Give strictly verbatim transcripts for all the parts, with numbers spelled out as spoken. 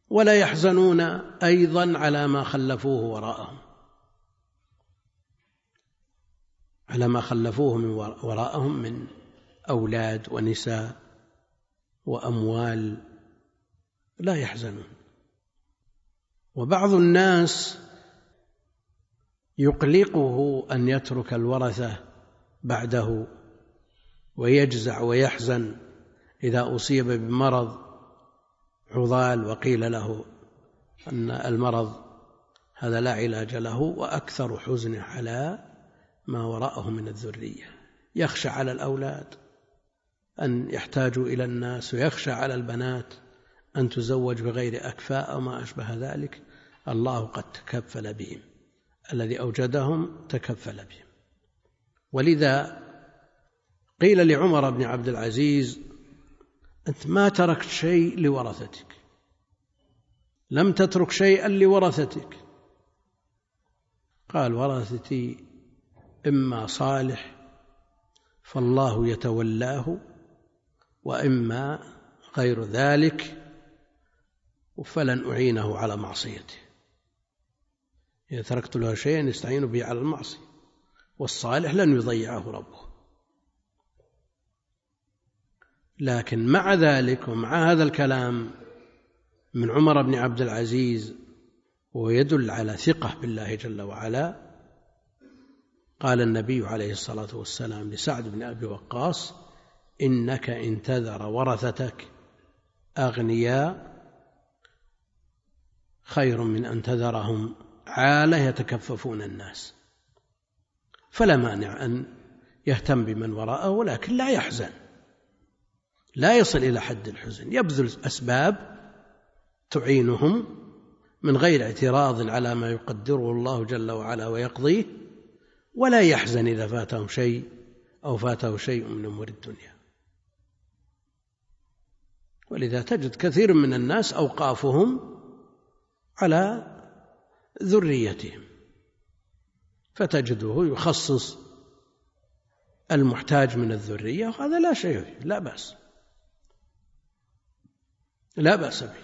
ولا يحزنون أيضا على ما خلفوه وراءهم، على ما خلفوه من وراءهم من أولاد ونساء وأموال، لا يحزنون. وبعض الناس يقلقه أن يترك الورثة بعده ويجزع ويحزن إذا أصيب بمرض عضال وقيل له أن المرض هذا لا علاج له، وأكثر حزنه على ما وراءه من الذرية. يخشى على الأولاد أن يحتاجوا إلى الناس، ويخشى على البنات أن تزوج بغير أكفاء أو ما أشبه ذلك. الله قد تكفل بهم، الذي أوجدهم تكفل بهم. ولذا قيل لعمر بن عبد العزيز: أنت ما تركت شيء لورثتك، لم تترك شيئا لورثتك. قال: ورثتي إما صالح فالله يتولاه، وإما غير ذلك فلن أعينه على معصيته. إذا تركت له شيئا يستعين به على المعصية، والصالح لن يضيعه ربه. لكن مع ذلك ومع هذا الكلام من عمر بن عبد العزيز ويدل على ثقة بالله جل وعلا، قال النبي عليه الصلاة والسلام لسعد بن أبي وقاص: إنك إن تذر ورثتك أغنياء خير من أن تذرهم عالة يتكففون الناس. فلا مانع أن يهتم بمن وراءه، ولكن لا يحزن، لا يصل إلى حد الحزن، يبذل أسباب تعينهم من غير اعتراض على ما يقدره الله جل وعلا ويقضيه، ولا يحزن إذا فاتهم شيء أو فاته شيء من أمور الدنيا. ولذا تجد كثير من الناس أوقافهم على ذريتهم، فتجده يخصص المحتاج من الذرية، وهذا لا شيء فيه، لا بأس لا بأس به.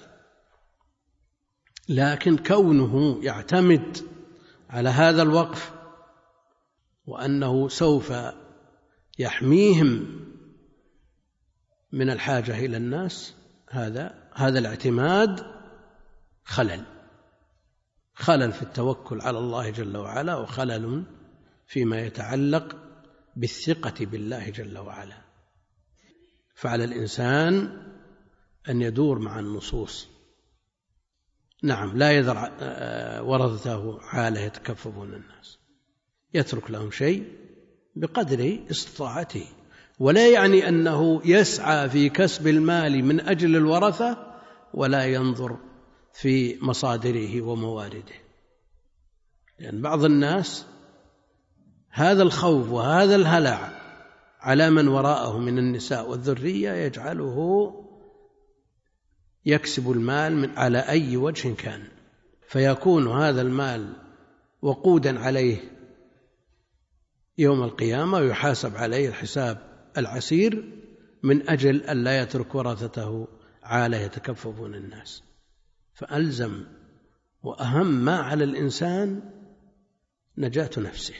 لكن كونه يعتمد على هذا الوقف وأنه سوف يحميهم من الحاجة إلى الناس، هذا هذا الاعتماد خلل خلل في التوكل على الله جل وعلا، وخلل فيما يتعلق بالثقة بالله جل وعلا. فعلى الإنسان أن يدور مع النصوص. نعم، لا يذر ورثته عالة يتكففون الناس، يترك لهم شيء بقدر استطاعته، ولا يعني أنه يسعى في كسب المال من أجل الورثة ولا ينظر في مصادره وموارده. لأن بعض الناس هذا الخوف وهذا الهلع على من وراءه من النساء والذرية يجعله يكسب المال من على أي وجه كان، فيكون هذا المال وقودا عليه يوم القيامة، ويحاسب عليه الحساب العسير من أجل أن لا يترك ورثته عالة يتكففون الناس. فألزم وأهم ما على الإنسان نجاة نفسه،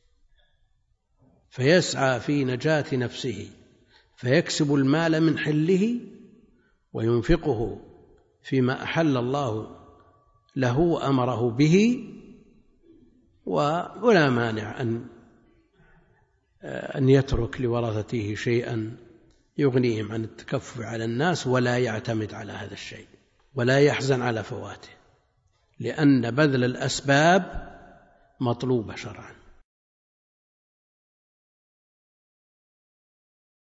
فيسعى في نجاة نفسه، فيكسب المال من حله وينفقه فيما أحل الله له وأمره به، ولا مانع أن أن يترك لورثته شيئا يغنيهم عن التكفف على الناس، ولا يعتمد على هذا الشيء ولا يحزن على فواته، لأن بذل الأسباب مطلوبة شرعا.